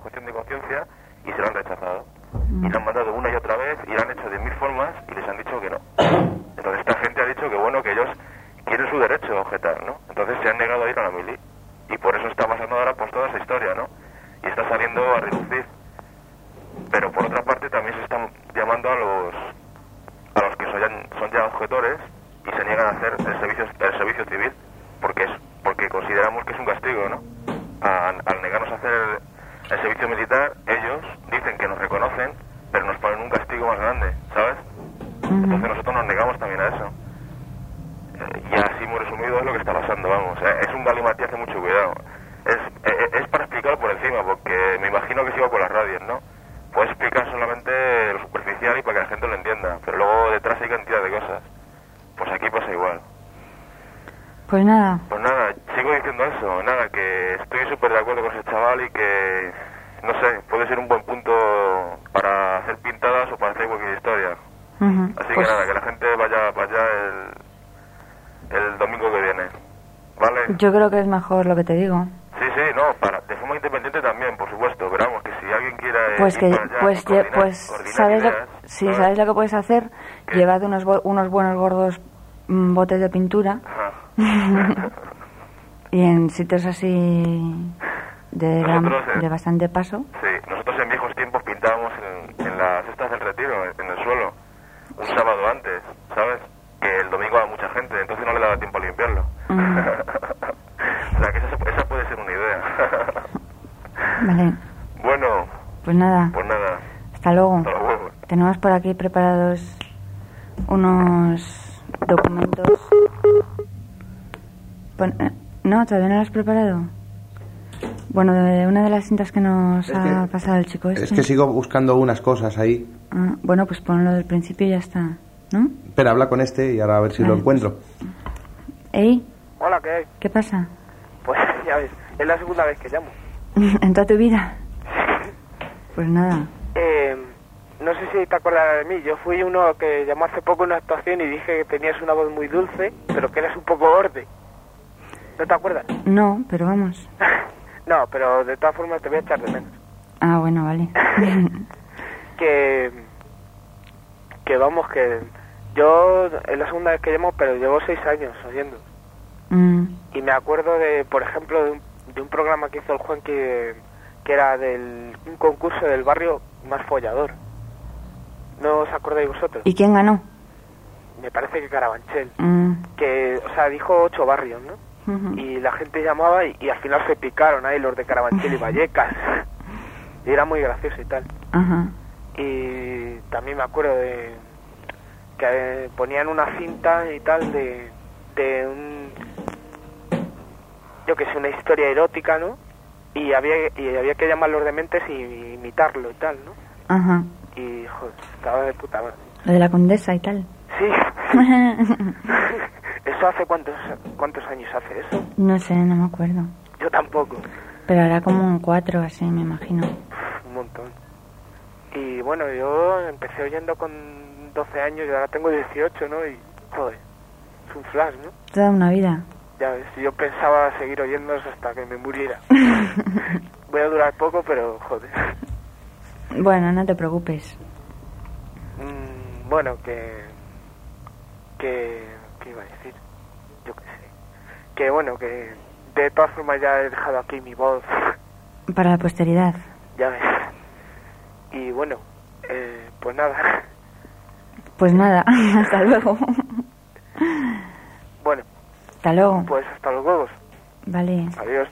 objeción de conciencia y se lo han rechazado. Y lo han mandado una y otra vez y lo han hecho de 1000 formas y les han dicho que no. Entonces esta gente ha dicho que bueno, que ellos quieren su derecho a objetar, ¿no? Entonces se han negado a ir a la mili. Y por eso está pasando ahora pues toda esa historia, ¿no? Y está saliendo a relucir. Pero por otra parte también se están llamando a los que son ya objetores y se niegan a hacer el servicio civil porque consideramos que es un castigo, ¿no? Al negarnos a hacer el servicio militar, ellos dicen que nos reconocen, pero nos ponen un castigo más grande, ¿sabes? Entonces nosotros nos negamos también a eso. Y así muy resumido es lo que está pasando, vamos. Es un galimatías de mucho cuidado. Es para explicar por encima, porque me imagino que sigo por las radios, ¿no? Puedes explicar solamente lo superficial y para que la gente lo entienda, pero luego detrás hay cantidad de cosas. Pues aquí pasa igual. Pues nada, sigo diciendo eso, nada, que estoy súper de acuerdo con ese chaval y que, no sé, puede ser un buen punto para hacer pintadas o para hacer cualquier historia. Así pues que nada, que la gente vaya el domingo que viene, ¿vale? Yo creo que es mejor lo que te digo. Sí, no, de forma independiente también, por supuesto, pero vamos, que si alguien quiere ¿sabes lo que puedes hacer? Llevad unos buenos gordos botes de pintura y en sitios así de bastante paso. Sí, nosotros en viejos tiempos pintábamos en las cestas del retiro, en el suelo, un sábado antes, ¿sabes? Que el domingo va mucha gente, entonces no le daba tiempo a limpiarlo. O sea, que esa puede ser una idea. Vale. Bueno. Pues nada. Hasta luego. Tenemos por aquí preparados unos documentos. No, todavía no lo has preparado. Bueno, de una de las cintas que nos ha pasado el chico este. Es que sigo buscando unas cosas ahí. Bueno, pues ponlo del principio y ya está, ¿no? Espera, habla con este y ahora a ver si lo encuentro. ¿Ey? Hola, ¿qué hay? ¿Qué pasa? Pues ya ves, es la segunda vez que llamo. ¿En toda tu vida? Pues nada. No sé si te acuerdas de mí. Yo fui uno que llamó hace poco en una actuación y dije que tenías una voz muy dulce, pero que eras un poco borde. ¿No te acuerdas? No, pero vamos. No, pero de todas formas te voy a echar de menos. Ah, bueno, vale. que vamos, que yo es la segunda vez que llamo, pero llevo 6 años oyendo. Y me acuerdo de, por ejemplo, de un programa que hizo el Juan que era un concurso del barrio más follador. ¿No os acordáis vosotros? ¿Y quién ganó? Me parece que Carabanchel. Que, o sea, dijo 8 barrios, ¿no? Y la gente llamaba y al final se picaron ahí los de Carabanchel y Vallecas. Y era muy gracioso y tal. Y también me acuerdo de que ponían una cinta y tal de un, yo que sé, una historia erótica, ¿no? Y había que llamar a los dementes y imitarlo y tal, ¿no? Y joder, estaba de puta madre. Lo de la condesa y tal. Sí. ¿Eso hace cuántos años hace eso? No sé, no me acuerdo. Yo tampoco. Pero era como un 4 así, me imagino. Un montón. Y bueno, yo empecé oyendo con 12 años y ahora tengo 18, ¿no? Y joder, es un flash, ¿no? Toda una vida. Ya ves, yo pensaba seguir oyéndolos hasta que me muriera. Voy a durar poco, pero joder. Bueno, no te preocupes. Bueno, ¿qué iba a decir? Yo qué sé. Que bueno, que de todas formas ya he dejado aquí mi voz. Para la posteridad. Ya ves. Y bueno, pues nada. Pues nada, hasta luego. Bueno. Hasta luego. Pues hasta los huevos. Vale. Adiós.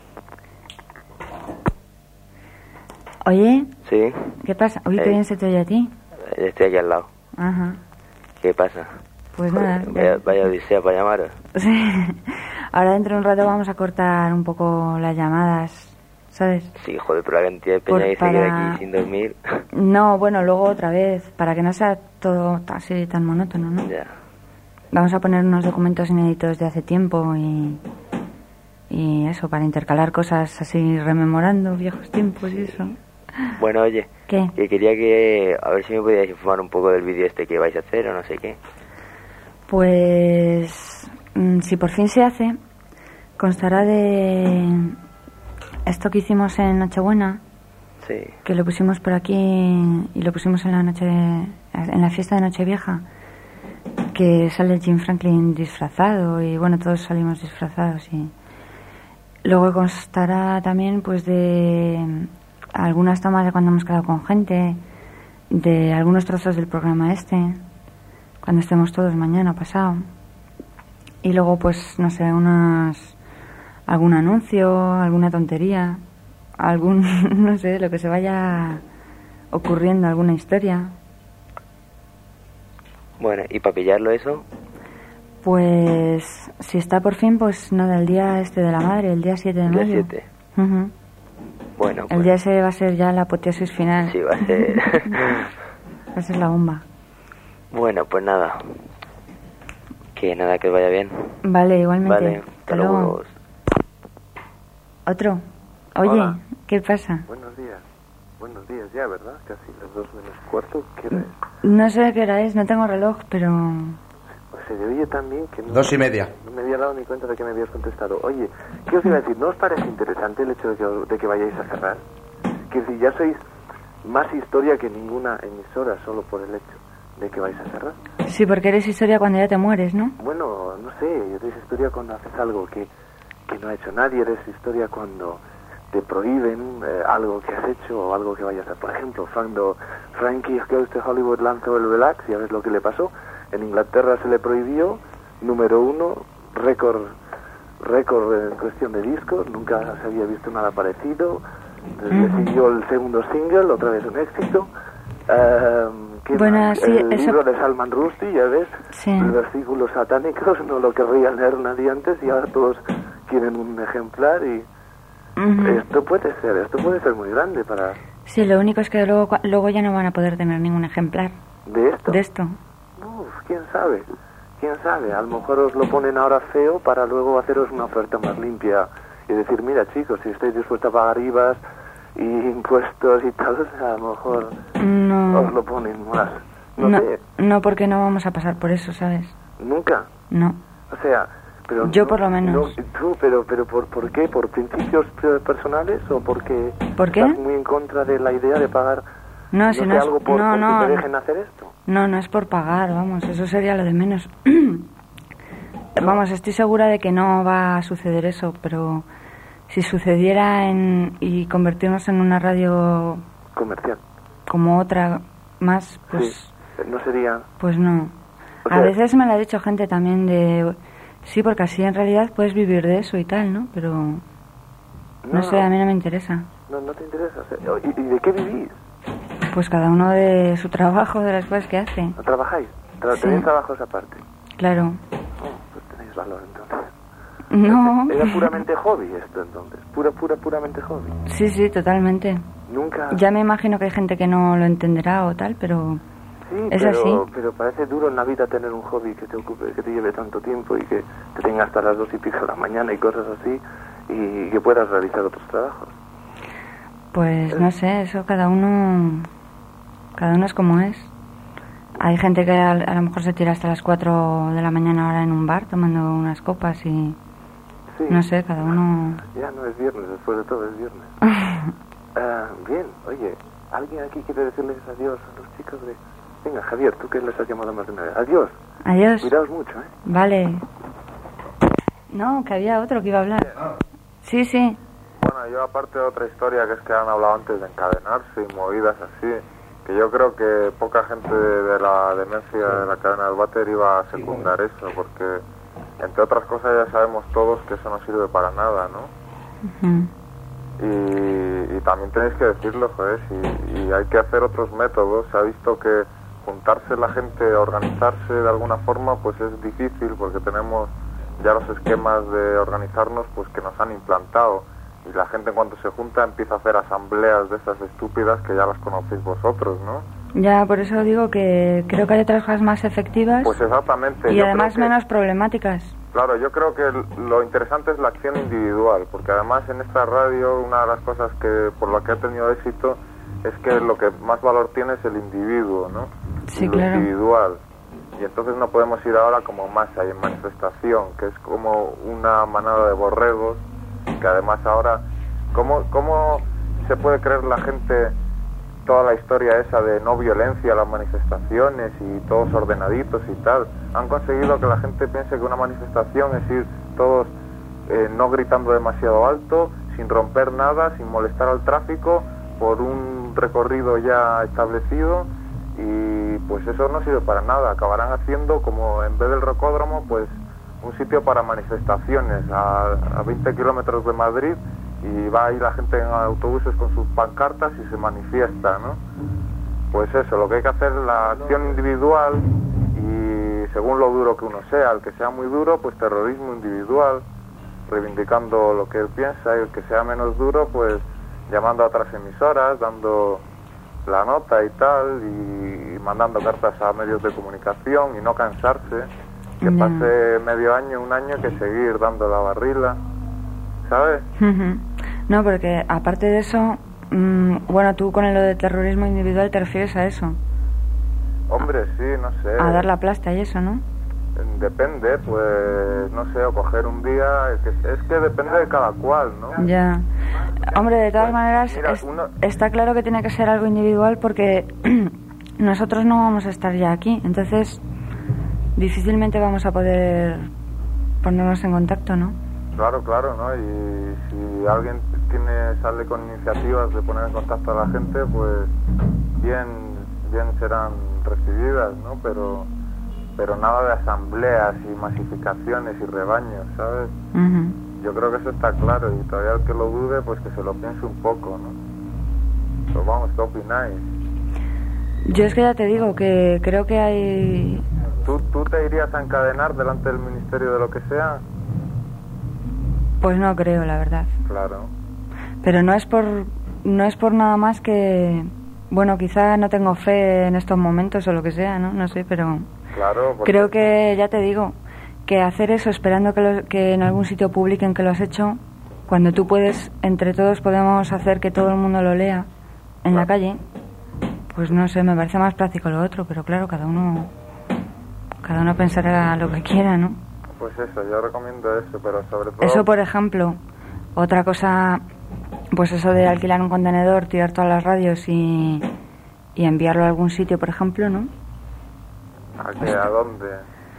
Oye. Sí. ¿Qué pasa? Uy, qué bien se te oye a ti. Estoy aquí al lado. Ajá. ¿Qué pasa? Pues nada. Vaya odisea para llamaros. Sí. Ahora dentro de un rato vamos a cortar un poco las llamadas, ¿sabes? Sí, joder, pero la cantidad de peña que se queda aquí sin dormir. No, bueno, luego otra vez, para que no sea todo así tan monótono, ¿no? Ya. Vamos a poner unos documentos inéditos de hace tiempo y eso, para intercalar cosas así, rememorando viejos tiempos y eso. Bueno, oye. ¿Qué? Que quería a ver si me podíais informar un poco del vídeo este que vais a hacer o no sé qué. Pues si por fin se hace, constará de esto que hicimos en Nochebuena, Sí. Que lo pusimos por aquí y lo pusimos en la fiesta de Nochevieja, que sale Jim Franklin disfrazado y bueno, todos salimos disfrazados. Y luego constará también pues de algunas tomas de cuando hemos quedado con gente, de algunos trozos del programa cuando estemos todos mañana pasado, y luego pues no sé, algún anuncio, alguna tontería, no sé, lo que se vaya ocurriendo, alguna historia. Bueno, ¿y para pillarlo eso? Pues si está por fin, pues nada, el día de la madre, el día 7 de mayo. El día 7. Bueno, pues... El día ese va a ser ya la apoteosis final. Sí, va a ser... Va a ser la bomba. Bueno, pues nada. Que vaya bien. Vale, igualmente. Vale, hasta luego. Otro. Oye, hola. ¿Qué pasa? Buenos días ya, ¿verdad? Casi las 2:45. ¿Qué hora es? No sé qué hora es, no tengo reloj, pero... Se oye también que no... 2:30. No me había dado ni cuenta de que me habías contestado. Oye, ¿qué os iba a decir? ¿No os parece interesante el hecho de que vayáis a cerrar? Que si ya sois más historia que ninguna emisora solo por el hecho de que vais a cerrar. Sí, porque eres historia cuando ya te mueres, ¿no? Bueno, no sé, eres historia cuando haces algo que no ha hecho nadie, eres historia cuando te prohíben algo que has hecho o algo que vayas a hacer. Por ejemplo, cuando Frankie Goes to Hollywood lanzó el Relax, ya ves lo que le pasó. En Inglaterra se le prohibió, número 1, récord en cuestión de discos, nunca se había visto nada parecido. Entonces le siguió el segundo single, otra vez un éxito. Bueno, sí, el libro de Salman Rushdie, ya ves, sí. El versículos satánicos, no lo querría leer nadie antes y ahora todos quieren un ejemplar y esto puede ser muy grande para... Sí, lo único es que luego ya no van a poder tener ningún ejemplar. ¿De esto? De esto. Uf, quién sabe, a lo mejor os lo ponen ahora feo para luego haceros una oferta más limpia y decir, mira chicos, si estáis dispuestos a pagar IVAs y impuestos y tal, a lo mejor os lo ponen más. No sé. No, porque no vamos a pasar por eso, ¿sabes? ¿Nunca? No. O sea, pero... Yo por lo menos. Pero ¿por qué? ¿Por principios personales o porque estás muy en contra de la idea de pagar no, si no es, algo porque te dejen hacer esto? No es por pagar, vamos, eso sería lo de menos. Vamos, estoy segura de que no va a suceder eso, pero si sucediera y convertirnos en una radio comercial como otra más, pues sí, no sería, pues no. O sea, a veces me lo ha dicho gente también de sí, porque así en realidad puedes vivir de eso y tal, ¿no? Pero no sé, a mí no me interesa. No te interesa. O sea, ¿y de qué vivís? Pues cada uno de su trabajo, de las cosas que hace. ¿No trabajáis? Sí. ¿Tenéis trabajos aparte? Claro. Pues tenéis valor entonces. No. ¿Era puramente hobby esto entonces? Puramente hobby. Sí, totalmente. Nunca... Ya me imagino que hay gente que no lo entenderá o tal, pero sí, es así. Pero parece duro en la vida tener un hobby que te ocupe, que te lleve tanto tiempo y que te tenga hasta las 2:00 de la mañana y cosas así y que puedas realizar otros trabajos. Pues no sé, eso cada uno es como es. Hay gente que a lo mejor se tira hasta las 4 de la mañana ahora en un bar tomando unas copas y sí. No sé, cada uno... Ya no es viernes, después de todo es viernes. Bien, oye, ¿alguien aquí quiere decirles adiós a los chicos de... Venga, Javier, tú que les has llamado más de una vez. Adiós. Adiós. Cuidaos mucho, ¿eh? Vale. No, que había otro que iba a hablar. Sí. Bueno, yo aparte de otra historia que es que han hablado antes de encadenarse y movidas así, que yo creo que poca gente de la demencia de la cadena del váter iba a secundar eso, porque entre otras cosas ya sabemos todos que eso no sirve para nada, ¿no? Y también tenéis que decirlo, joder, y hay que hacer otros métodos. Se ha visto que juntarse la gente, organizarse de alguna forma, pues es difícil porque tenemos ya los esquemas de organizarnos pues que nos han implantado. Y la gente cuando se junta empieza a hacer asambleas de estas estúpidas que ya las conocéis vosotros, ¿no? Ya, por eso digo que creo que hay otras cosas más efectivas. Pues exactamente. Y además menos problemáticas. Claro, yo creo que lo interesante es la acción individual, porque además en esta radio una de las cosas que por la que ha tenido éxito es que lo que más valor tiene es el individuo, ¿no? Sí, lo claro. Individual. Y entonces no podemos ir ahora como masa y en manifestación, que es como una manada de borregos, que además ahora, ¿cómo se puede creer la gente toda la historia esa de no violencia a las manifestaciones y todos ordenaditos y tal. Han conseguido que la gente piense que una manifestación es ir todos no gritando demasiado alto, sin romper nada, sin molestar al tráfico, por un recorrido ya establecido, y pues eso no sirve para nada. Acabarán haciendo como, en vez del rocódromo, pues un sitio para manifestaciones a 20 kilómetros de Madrid, y va ahí la gente en autobuses con sus pancartas y se manifiesta, ¿no? Pues eso, lo que hay que hacer es la acción individual, y según lo duro que uno sea, el que sea muy duro, pues terrorismo individual, reivindicando lo que él piensa, y el que sea menos duro, pues llamando a otras emisoras, dando la nota y tal, y mandando cartas a medios de comunicación, y no cansarse, que pase medio año, un año, que seguir dando la barrila, ¿sabes? No, porque aparte de eso, bueno, tú con lo de terrorismo individual te refieres a eso. Hombre, sí, no sé. A dar la plasta y eso, ¿no? Depende, pues, no sé, o coger un día, es que depende de cada cual, ¿no? Ya. Hombre, de todas maneras, mira, está claro que tiene que ser algo individual, porque nosotros no vamos a estar ya aquí, entonces difícilmente vamos a poder ponernos en contacto, ¿no? Claro, ¿no? Y si alguien sale con iniciativas de poner en contacto a la gente, pues bien serán recibidas, ¿no? Pero nada de asambleas y masificaciones y rebaños, ¿sabes? Yo creo que eso está claro, y todavía el que lo dude, pues que se lo piense un poco, ¿no? Pero vamos, ¿qué opináis? Yo es que ya te digo que creo que hay... ¿Tú te irías a encadenar delante del ministerio de lo que sea? Pues no creo, la verdad. Claro. Pero no es por nada más que... Bueno, quizá no tengo fe en estos momentos o lo que sea, ¿no? No sé, pero... Claro, porque... Creo que, ya te digo, que hacer eso esperando que en algún sitio publiquen que lo has hecho, cuando tú puedes, entre todos podemos hacer que todo el mundo lo lea en la calle, pues no sé, me parece más práctico lo otro, pero claro, cada uno pensará lo que quiera, ¿no? Pues eso, yo recomiendo eso, pero sobre todo... Eso, por ejemplo, otra cosa, pues eso de alquilar un contenedor, tirar todas las radios y enviarlo a algún sitio, por ejemplo, ¿no? ¿A dónde?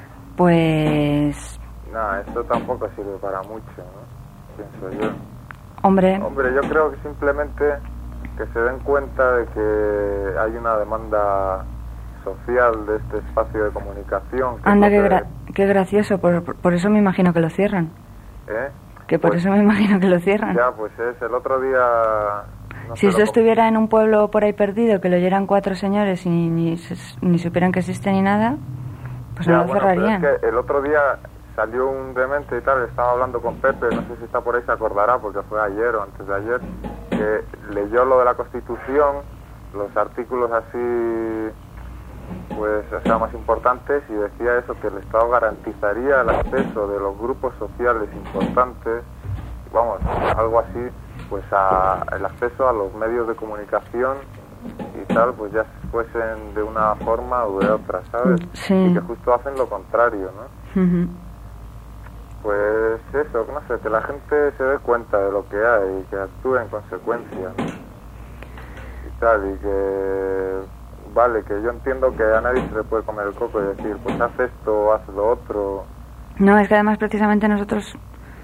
Pues... No, esto tampoco sirve para mucho, ¿no? Pienso yo. Hombre, yo creo que simplemente que se den cuenta de que hay una demanda social de este espacio de comunicación. Anda, qué gracioso, por eso me imagino que lo cierran. Que por eso me imagino que lo cierran. Ya, pues es el otro día... Si eso estuviera en un pueblo por ahí perdido, que lo oyeran 4 señores y ni supieran que existe ni nada, pues ya, no lo cerrarían. Pero es que el otro día salió un demente y tal, estaba hablando con Pepe, no sé si está por ahí, se acordará, porque fue ayer o antes de ayer, que leyó lo de la Constitución, los artículos así, pues, o sea, más importantes, y decía eso, que el Estado garantizaría el acceso de los grupos sociales importantes, vamos, algo así, pues el acceso a los medios de comunicación y tal, pues ya fuesen de una forma u de otra, ¿sabes? Sí. Y que justo hacen lo contrario, ¿no? Pues eso, no sé, que la gente se dé cuenta de lo que hay y que actúe en consecuencia, ¿no? Y tal, y que... Vale, que yo entiendo que a nadie se le puede comer el coco y decir, pues haz esto, haz lo otro. No, es que además precisamente nosotros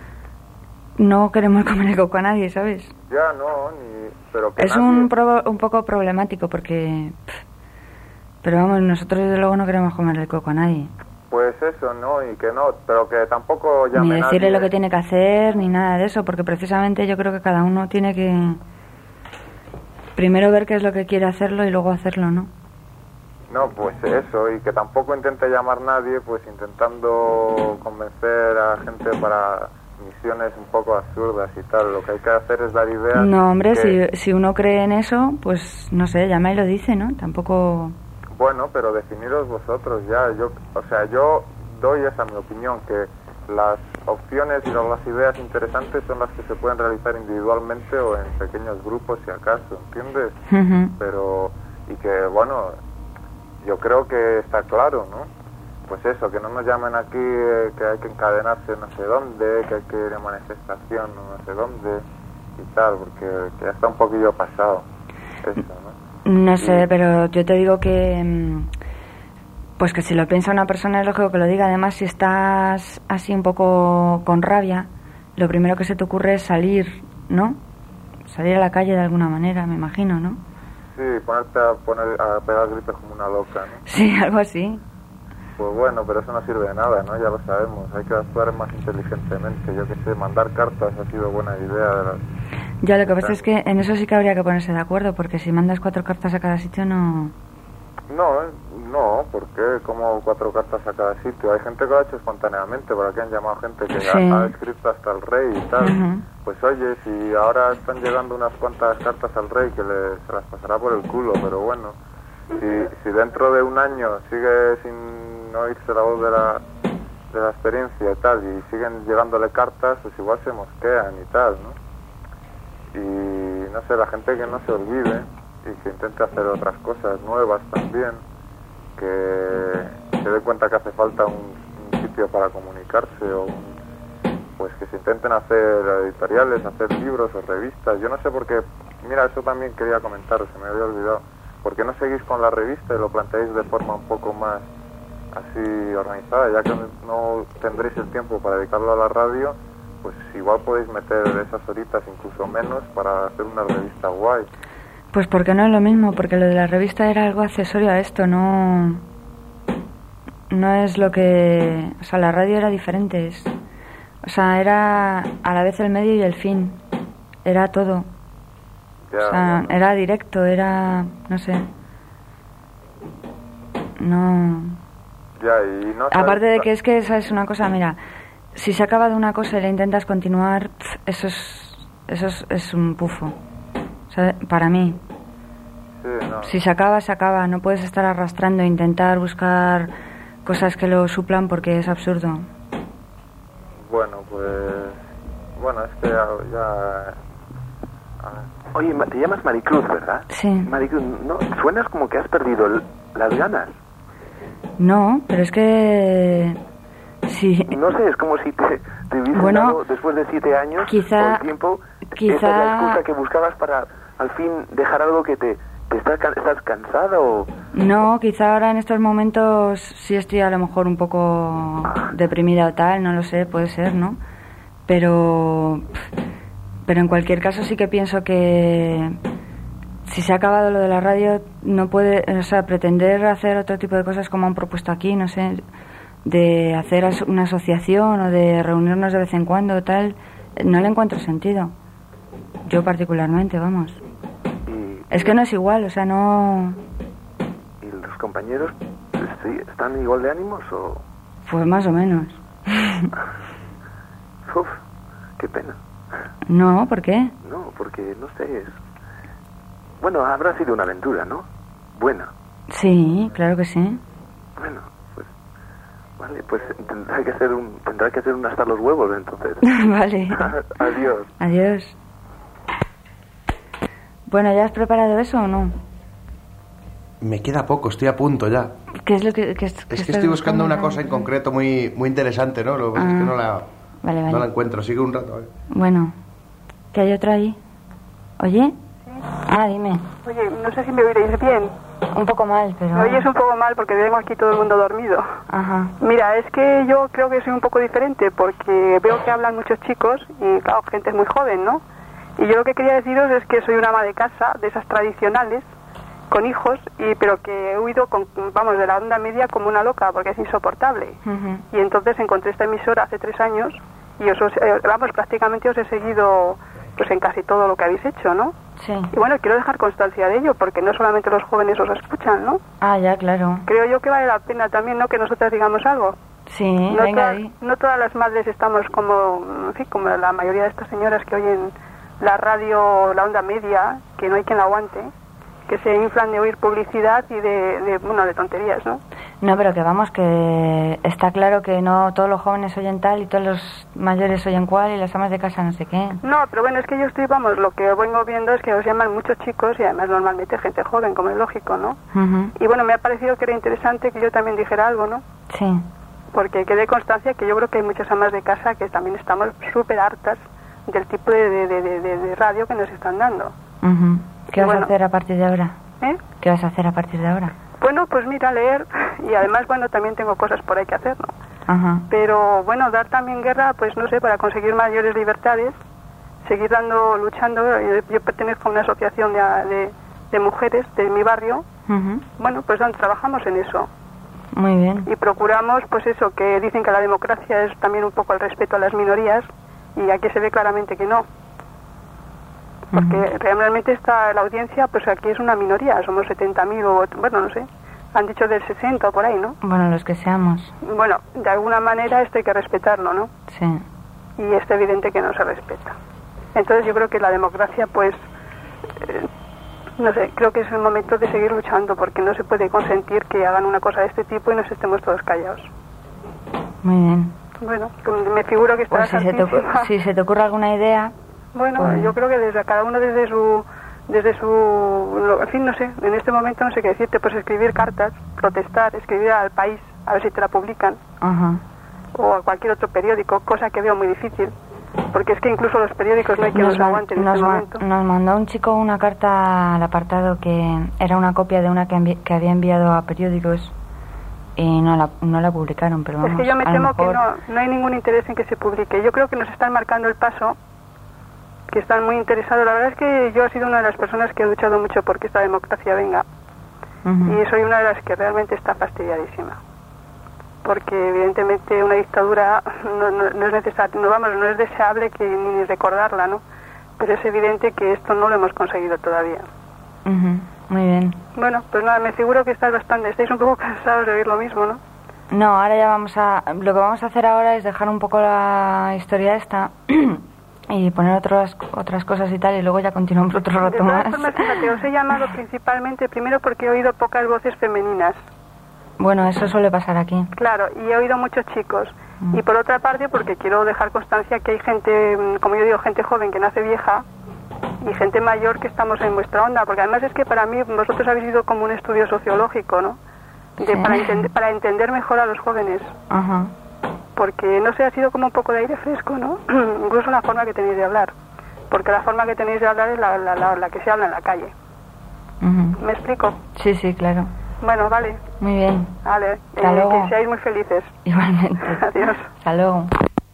no queremos comer el coco a nadie, ¿sabes? Ya, no, pero que es nadie... un poco problemático porque... Pero vamos, nosotros desde luego no queremos comer el coco a nadie. Pues eso, ¿no? Y que no, pero que tampoco llame ni decirle nadie... lo que tiene que hacer, ni nada de eso, porque precisamente yo creo que cada uno tiene que... Primero ver qué es lo que quiere hacerlo y luego hacerlo, ¿no? No, pues eso, y que tampoco intente llamar nadie, pues intentando convencer a gente para misiones un poco absurdas y tal. Lo que hay que hacer es dar ideas... No, hombre, si uno cree en eso, pues no sé, llama y lo dice, ¿no? Tampoco... Bueno, pero definiros vosotros ya. Yo doy esa mi opinión, que las opciones y las ideas interesantes son las que se pueden realizar individualmente o en pequeños grupos, si acaso, ¿entiendes? Pero, y que, bueno, yo creo que está claro, ¿no? Pues eso, que no nos llamen aquí que hay que encadenarse no sé dónde, que hay que ir a manifestación no sé dónde, y tal, porque que ya está un poquillo pasado eso, ¿no? No sé, pero yo te digo que pues que si lo piensa una persona es lógico que lo diga. Además, si estás así un poco con rabia, lo primero que se te ocurre es salir, ¿no? Salir a la calle de alguna manera, me imagino, ¿no? Sí, ponerte a pegar gritos como una loca, ¿no? Sí, algo así. Pues bueno, pero eso no sirve de nada, ¿no? Ya lo sabemos, hay que actuar más inteligentemente. Yo que sé, mandar cartas ha sido buena idea. Ya, lo que pasa es que en eso sí que habría que ponerse de acuerdo, porque si mandas 4 cartas a cada sitio no... No, porque como 4 cartas a cada sitio. Hay gente que lo ha hecho espontáneamente, por aquí han llamado gente que sí. ha escrito hasta el rey y tal. Pues oye, si ahora están llegando unas cuantas cartas al rey, que se las pasará por el culo, pero bueno, si dentro de un año sigue sin oírse la voz de la experiencia y tal, y siguen llegándole cartas, pues igual se mosquean y tal, ¿no? Y no sé, la gente que no se olvide y que intente hacer otras cosas nuevas también, que se dé cuenta que hace falta un sitio para comunicarse, o pues que se intenten hacer editoriales, hacer libros o revistas. Yo no sé por qué, mira, eso también quería comentaros, se me había olvidado. ¿Por qué no seguís con la revista y lo planteáis de forma un poco más así organizada? Ya que no tendréis el tiempo para dedicarlo a la radio, pues igual podéis meter esas horitas, incluso menos, para hacer una revista guay. Pues porque no es lo mismo, porque lo de la revista era algo accesorio a esto, no es lo que... O sea, la radio era diferente, o sea, era a la vez el medio y el fin, era todo. Ya, o sea, bueno. Era directo, era... no sé. No... Ya, y no Aparte de que es que, ¿sabes una cosa? Mira, si se ha acabado una cosa y la intentas continuar, eso es un pufo. ¿Sabes? Para mí. Sí, no. Si se acaba, se acaba. No puedes estar arrastrando e intentar buscar cosas que lo suplan porque es absurdo. Bueno, pues... Bueno, es que ya... Oye, te llamas Maricruz, ¿verdad? Sí. Maricruz, ¿no? Suenas como que has perdido las ganas. No, pero es que... Sí. No sé, es como si te hubiesen dado, después de 7 años, quizá, por el tiempo, esa es la excusa que buscabas para, al fin, dejar algo que estás cansada o... No, quizá ahora en estos momentos sí estoy a lo mejor un poco deprimida o tal, no lo sé, puede ser, ¿no? Pero en cualquier caso sí que pienso que si se ha acabado lo de la radio, no puede, o sea, pretender hacer otro tipo de cosas como han propuesto aquí, no sé, de hacer una asociación o de reunirnos de vez en cuando o tal, no le encuentro sentido. Yo particularmente, vamos. Es que no es igual, o sea, no... ¿Y los compañeros están igual de ánimos o...? Pues más o menos. Uf, qué pena. No, ¿por qué? No, porque, no sé, bueno, habrá sido una aventura, ¿no? Buena. Sí, claro que sí. Bueno, pues... Vale, pues tendrá que hacer un hasta los huevos, entonces. Vale. Adiós. Adiós. Bueno, ¿ya has preparado eso o no? Me queda poco, estoy a punto ya. ¿Qué es lo que es que estoy buscando una cosa en concreto muy interesante, ¿no? Lo que pasa es que no la encuentro. Sigue un rato. Bueno, ¿qué hay otra ahí? ¿Oye? ¿Sí? Ah, dime. Oye, no sé si me oiréis bien. Un poco mal, pero... Me oyes un poco mal porque vengo aquí todo el mundo dormido. Ajá. Mira, es que yo creo que soy un poco diferente porque veo que hablan muchos chicos y, claro, gente muy joven, ¿no? Y yo lo que quería deciros es que soy una ama de casa, de esas tradicionales, con hijos, pero que he huido, de la onda media como una loca, porque es insoportable. Y entonces encontré esta emisora hace 3 años y prácticamente os he seguido pues en casi todo lo que habéis hecho, ¿no? Sí. Y bueno, quiero dejar constancia de ello, porque no solamente los jóvenes os escuchan, ¿no? Ah, ya, claro. Creo yo que vale la pena también, ¿no?, que nosotras digamos algo. Sí, venga ahí. No todas las madres estamos como la mayoría de estas señoras que oyen la radio, la onda media, que no hay quien la aguante, que se inflan de oír publicidad y de tonterías, ¿no? No, pero que vamos, que está claro que no todos los jóvenes oyen tal y todos los mayores oyen cual y las amas de casa no sé qué. No, pero bueno, es que yo lo que vengo viendo es que os llaman muchos chicos y además normalmente gente joven, como es lógico, ¿no? Y bueno, me ha parecido que era interesante que yo también dijera algo, ¿no? Sí. Porque quede constancia que yo creo que hay muchas amas de casa que también estamos súper hartas del tipo de radio que nos están dando. ¿Qué vas a hacer a partir de ahora? ¿Qué vas a hacer a partir de ahora? Bueno, pues mira, leer, y además, bueno, también tengo cosas por ahí que hacer, ¿no? Pero, bueno, dar también guerra, pues no sé, para conseguir mayores libertades, seguir luchando. Yo pertenezco a una asociación de mujeres de mi barrio. Bueno, pues trabajamos en eso. Muy bien. Y procuramos, pues eso, que dicen que la democracia es también un poco el respeto a las minorías, y aquí se ve claramente que no. Porque realmente la audiencia, pues aquí es una minoría, somos 70.000 o, bueno, no sé, han dicho del 60 o por ahí, ¿no? Bueno, los que seamos. Bueno, de alguna manera esto hay que respetarlo, ¿no? Sí. Y es evidente que no se respeta. Entonces yo creo que la democracia, pues, no sé, creo que es el momento de seguir luchando, porque no se puede consentir que hagan una cosa de este tipo y nos estemos todos callados. Muy bien. Bueno, me figuro que estará si se te ocurre alguna idea... Bueno, pues yo creo que desde cada uno desde su en fin, no sé, en este momento no sé qué decirte, pues escribir cartas, protestar, escribir al País, a ver si te la publican, o a cualquier otro periódico, cosa que veo muy difícil, porque es que incluso los periódicos no hay quien los aguante en este momento. Nos mandó un chico una carta al apartado que era una copia de una que había enviado a periódicos y no la publicaron, pero vamos, es que yo me temo que no hay ningún interés en que se publique. Yo creo que nos están marcando el paso, que están muy interesados. La verdad es que yo he sido una de las personas que he luchado mucho porque esta democracia venga, y soy una de las que realmente está fastidiadísima, porque evidentemente una dictadura no es necesario, no es deseable que ni recordarla, ¿no? Pero es evidente que esto no lo hemos conseguido todavía. Muy bien. Bueno, pues nada, me figuro que estáis un poco cansados de oír lo mismo, ¿no? No, ahora ya lo que vamos a hacer ahora es dejar un poco la historia esta y poner otras cosas y tal, y luego ya continuamos otro rato más. De todas formas, fíjate, os he llamado principalmente, primero porque he oído pocas voces femeninas. Bueno, eso suele pasar aquí. Claro, y he oído muchos chicos. Y por otra parte, porque quiero dejar constancia que hay gente, como yo digo, gente joven que nace vieja, y gente mayor que estamos en vuestra onda, porque además es que para mí vosotros habéis sido como un estudio sociológico, ¿no? Para entender mejor a los jóvenes. Porque, no sé, ha sido como un poco de aire fresco, ¿no? Incluso la forma que tenéis de hablar. Porque la forma que tenéis de hablar es la que se habla en la calle. ¿Me explico? Sí, sí, claro. Bueno, vale. Muy bien. Vale. Hasta luego. Que seáis muy felices. Igualmente. Adiós. Hasta luego.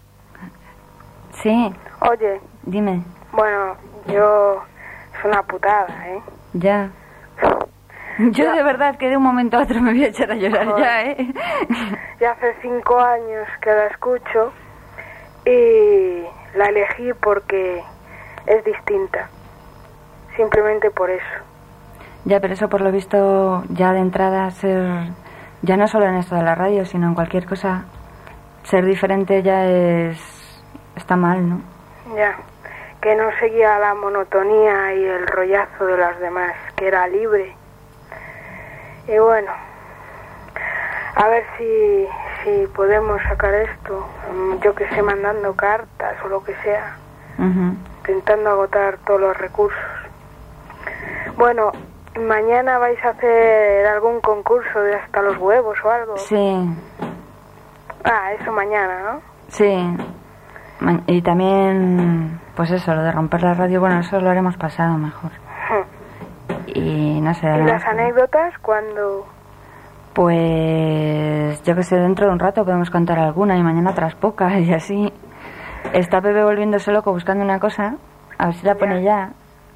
Sí. Oye. Dime. Bueno, es una putada, ¿eh? Ya. Yo de verdad que de un momento a otro me voy a echar a llorar ya, ¿eh? Ya hace 5 años que la escucho y la elegí porque es distinta. Simplemente por eso. Ya, pero eso por lo visto ya de entrada ya no solo en esto de la radio, sino en cualquier cosa, ser diferente ya está mal, ¿no? Ya, que no seguía la monotonía y el rollazo de las demás, que era libre. Y bueno, a ver si podemos sacar esto, yo que sé, mandando cartas o lo que sea, intentando agotar todos los recursos. Bueno, mañana vais a hacer algún concurso de hasta los huevos o algo. Sí. Ah, eso mañana, ¿no? Sí. Y también, pues eso, lo de romper la radio, bueno, eso lo haremos pasado mejor. Y no sé. ¿Y las anécdotas cuando? Pues yo que sé, dentro de un rato podemos contar alguna y mañana otras pocas y así. Está Pepe volviéndose loco buscando una cosa, a ver si la pone ya.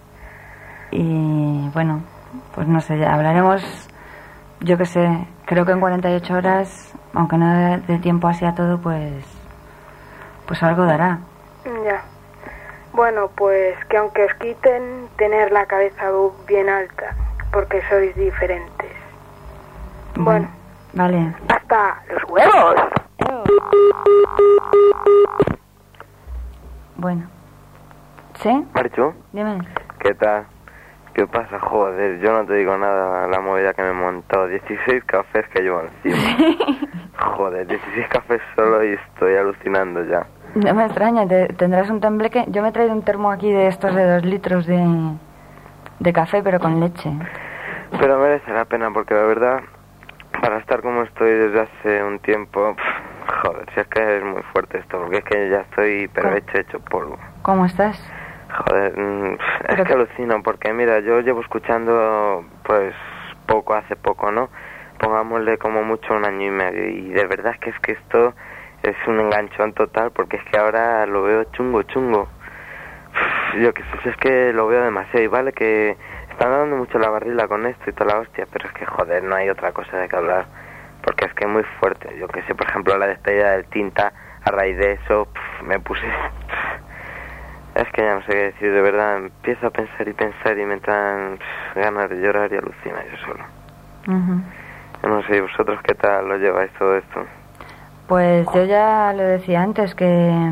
Y bueno, pues no sé, ya hablaremos, yo que sé, creo que en 48 horas, aunque no dé tiempo así a todo, pues algo dará. Ya. Bueno, pues que aunque os quiten, tener la cabeza bien alta, porque sois diferentes. Bueno. Vale. ¡Hasta los huevos! Bueno. ¿Sí? Marchu. Dime. ¿Qué tal? ¿Qué pasa? Joder, yo no te digo nada, la movida que me he montado. 16 cafés que llevo encima. Joder, 16 cafés solo y estoy alucinando ya. No me extraña, tendrás un tembleque. Yo me he traído un termo aquí de estos de 2 litros de café, pero con leche. Pero merece la pena porque la verdad, para estar como estoy desde hace un tiempo, Joder, si es que es muy fuerte esto, porque es que ya estoy pero hecho polvo. ¿Cómo estás? Joder, es que alucino, porque mira, yo llevo escuchando pues hace poco, ¿no? Pongámosle como mucho 1 año y medio, y de verdad es que esto es un enganchón total, porque es que ahora lo veo chungo. Yo que sé, es que lo veo demasiado, y vale que están dando mucho la barrila con esto y toda la hostia, pero es que joder, no hay otra cosa de que hablar, porque es que es muy fuerte. Yo que sé, por ejemplo, la despedida del Tinta, a raíz de eso, me puse... Es que ya no sé qué decir, de verdad, empiezo a pensar y me entran ganas de llorar y alucina yo solo. Yo no sé, ¿vosotros qué tal lo lleváis todo esto? Pues yo ya lo decía antes, que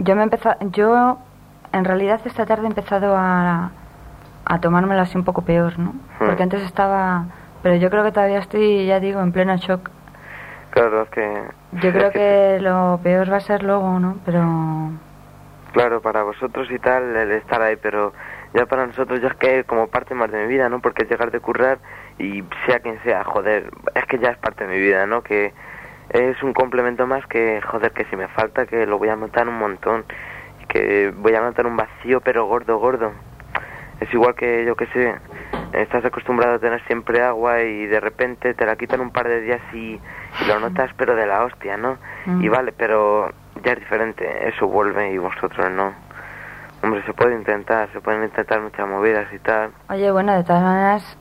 yo en realidad esta tarde he empezado a tomármelo así un poco peor, ¿no? Porque antes estaba... Pero yo creo que todavía estoy, ya digo, en pleno shock. Claro, es que... Yo creo que lo peor va a ser luego, ¿no? Pero... Claro, para vosotros y tal, el estar ahí, pero ya para nosotros ya es que como parte más de mi vida, ¿no? Porque es llegar de currar y sea quien sea, joder, es que ya es parte de mi vida, ¿no? Que es un complemento más que, joder, que si me falta que lo voy a notar un montón, que voy a notar un vacío pero gordo. Es igual que, yo que sé, estás acostumbrado a tener siempre agua y de repente te la quitan un par de días y lo notas pero de la hostia, ¿no? Y vale, pero... ya es diferente, eso vuelve y vosotros no. Hombre, se pueden intentar muchas movidas y tal. Oye, bueno, de todas maneras,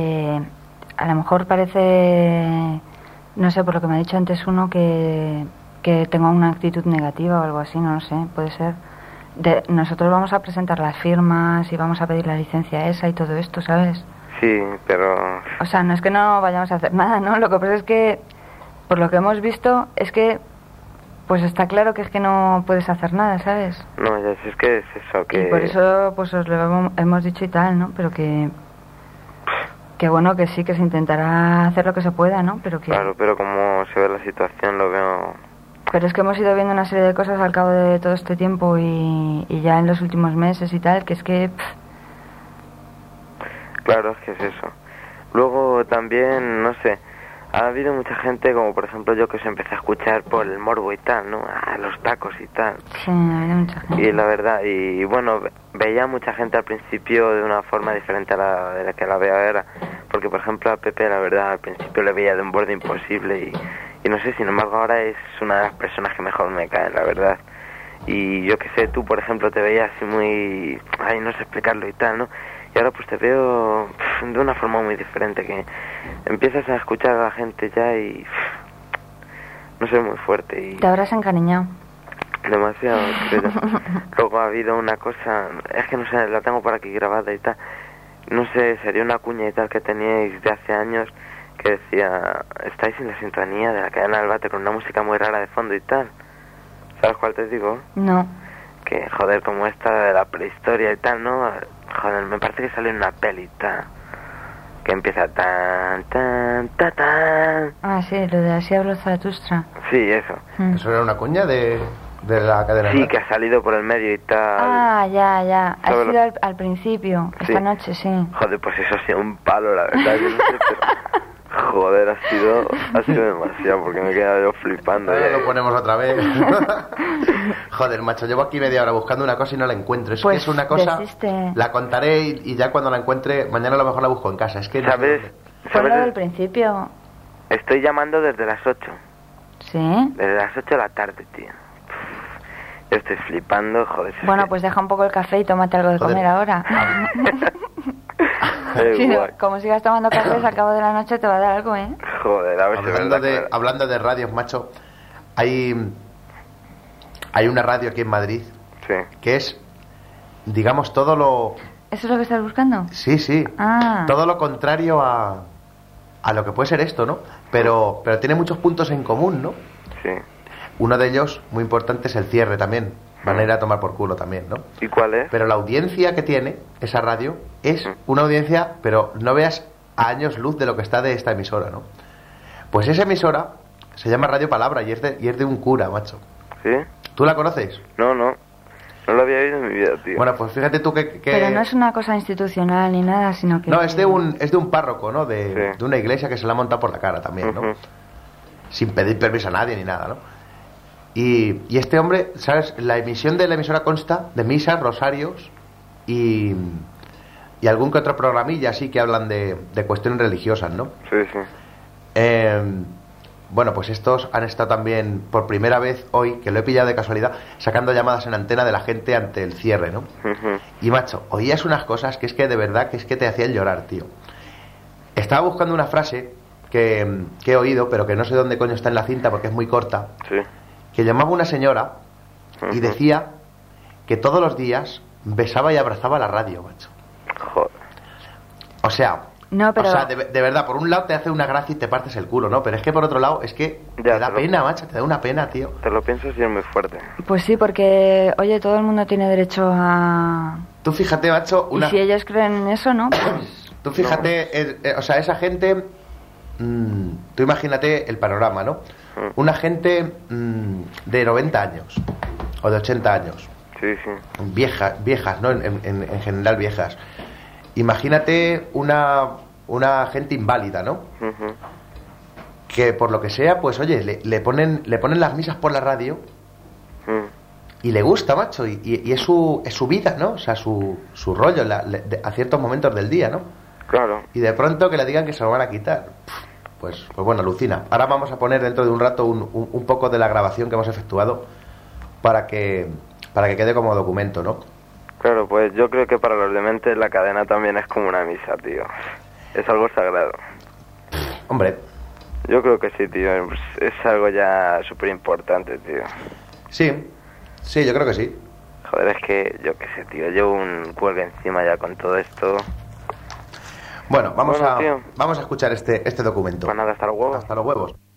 a lo mejor parece, no sé, por lo que me ha dicho antes uno, que tengo una actitud negativa o algo así, no lo sé, puede ser. Nosotros vamos a presentar las firmas y vamos a pedir la licencia esa y todo esto, ¿sabes? Sí, pero... O sea, no es que no vayamos a hacer nada, ¿no? Lo que pasa es que, por lo que hemos visto, es que pues está claro que es que no puedes hacer nada, ¿sabes? No, ya es que es eso, que... Y por eso pues os lo hemos dicho y tal, ¿no? Pero que bueno, que sí, que se intentará hacer lo que se pueda, ¿no? Pero que... Claro, pero como se ve la situación lo veo... Pero es que hemos ido viendo una serie de cosas al cabo de todo este tiempo y ya en los últimos meses y tal, que es que... Claro, es que es eso. Luego también, no sé... Ha habido mucha gente, como por ejemplo yo, que se empecé a escuchar por el morbo y tal, ¿no? A los tacos y tal. Sí, ha habido mucha gente. Y la verdad, y bueno, veía mucha gente al principio de una forma diferente a la de la que la veo ahora. Porque por ejemplo a Pepe, la verdad, al principio le veía de un borde imposible y no sé, sin embargo ahora es una de las personas que mejor me caen, la verdad. Y yo que sé, tú por ejemplo te veías así muy... Ay, no sé explicarlo y tal, ¿no? Y ahora pues te veo de una forma muy diferente, que empiezas a escuchar a la gente ya y... No sé, muy fuerte y... Te habrás encariñado. Demasiado, creo. Luego ha habido una cosa, es que no sé, la tengo por aquí grabada y tal. No sé, sería una cuña y tal que teníais de hace años que decía: estáis en la sintonía de la cadena del Bate con una música muy rara de fondo y tal. ¿Sabes cuál te digo? No. Que, joder, como esta de la prehistoria y tal, ¿no? Joder, me parece que sale en una peli y tal. Que empieza tan. Ah, sí, lo de Así habló Zaratustra. Sí, eso. ¿Eso era una cuña de la cadena? Sí, que ha salido por el medio y tal. Ah, ya. Ha sido al principio, sí. Esta noche, sí. Joder, pues eso ha sido un palo, la verdad. Yo no sé, pero... Joder, ha sido demasiado, porque me he quedado yo flipando. Lo ponemos otra vez. Joder, macho, llevo aquí media hora buscando una cosa y no la encuentro. Es pues que es una cosa, desiste. La contaré y ya cuando la encuentre, mañana a lo mejor la busco en casa. Es que ¿Sabes? Fue lo del principio. Estoy llamando desde las 8. ¿Sí? Desde las 8 de la tarde, tío. Yo estoy flipando, joder. Bueno, pues deja un poco el café y tómate algo de comer ahora. Si no, como sigas tomando café al cabo de la noche te va a dar algo, ¿eh? Joder, a ver si hablando de radios, macho, hay una radio aquí en Madrid, sí, que es, digamos, todo lo... ¿Eso es lo que estás buscando? Sí. Ah. Todo lo contrario a lo que puede ser esto, ¿no? Pero tiene muchos puntos en común, ¿no? Sí. Uno de ellos, muy importante, es el cierre también. Van a ir a tomar por culo también, ¿no? ¿Y cuál es? Pero la audiencia que tiene esa radio es una audiencia, pero no veas a años luz de lo que está de esta emisora, ¿no? Pues esa emisora se llama Radio Palabra y es de un cura, macho. ¿Sí? ¿Tú la conoces? No lo había oído en mi vida, tío. Bueno, pues fíjate tú que... Pero no es una cosa institucional ni nada, sino que... No, es de un párroco, ¿no? De una iglesia que se la ha montado por la cara también, ¿no? Sin pedir permiso a nadie ni nada, ¿no? Y este hombre, ¿sabes? La emisión de la emisora consta de misas, rosarios y algún que otro programilla así que hablan de cuestiones religiosas, ¿no? Sí, sí. Bueno, pues estos han estado también por primera vez hoy, que lo he pillado de casualidad, sacando llamadas en antena de la gente ante el cierre, ¿no? Y macho, oías unas cosas que es que de verdad que es que te hacían llorar, tío. Estaba buscando una frase que he oído, pero que no sé dónde coño está en la cinta porque es muy corta. Sí. Que llamaba una señora y decía que todos los días besaba y abrazaba la radio, macho. Joder. O sea, no, pero... de verdad, por un lado te hace una gracia y te partes el culo, ¿no? Pero es que por otro lado es que te da pena, macho, te da una pena, tío. Te lo piensas y es muy fuerte. Pues sí, porque, oye, todo el mundo tiene derecho a... Tú fíjate, macho... Y si ellos creen en eso, ¿no? Pues... Tú fíjate, o sea, esa gente... tú imagínate el panorama, ¿no? Una gente de 90 años o de 80 años. Sí, sí. Viejas, ¿no? En general viejas. Imagínate una gente inválida, ¿no? Que por lo que sea, pues oye, le ponen las misas por la radio y le gusta, macho, y es su vida, ¿no? O sea, su rollo a ciertos momentos del día, ¿no? Claro. Y de pronto que le digan que se lo van a quitar. Pues bueno, alucina. Ahora vamos a poner dentro de un rato un poco de la grabación que hemos efectuado para que quede como documento, ¿no? Claro, pues yo creo que para los dementes la cadena también es como una misa, tío. Es algo sagrado. Hombre. Yo creo que sí, tío. Es algo ya súper importante, tío. Sí, yo creo que sí. Joder, es que yo qué sé, tío. Llevo un cuelgue encima ya con todo esto. Bueno, vamos a escuchar este documento. Pues nada, hasta los huevos. Hasta los huevos.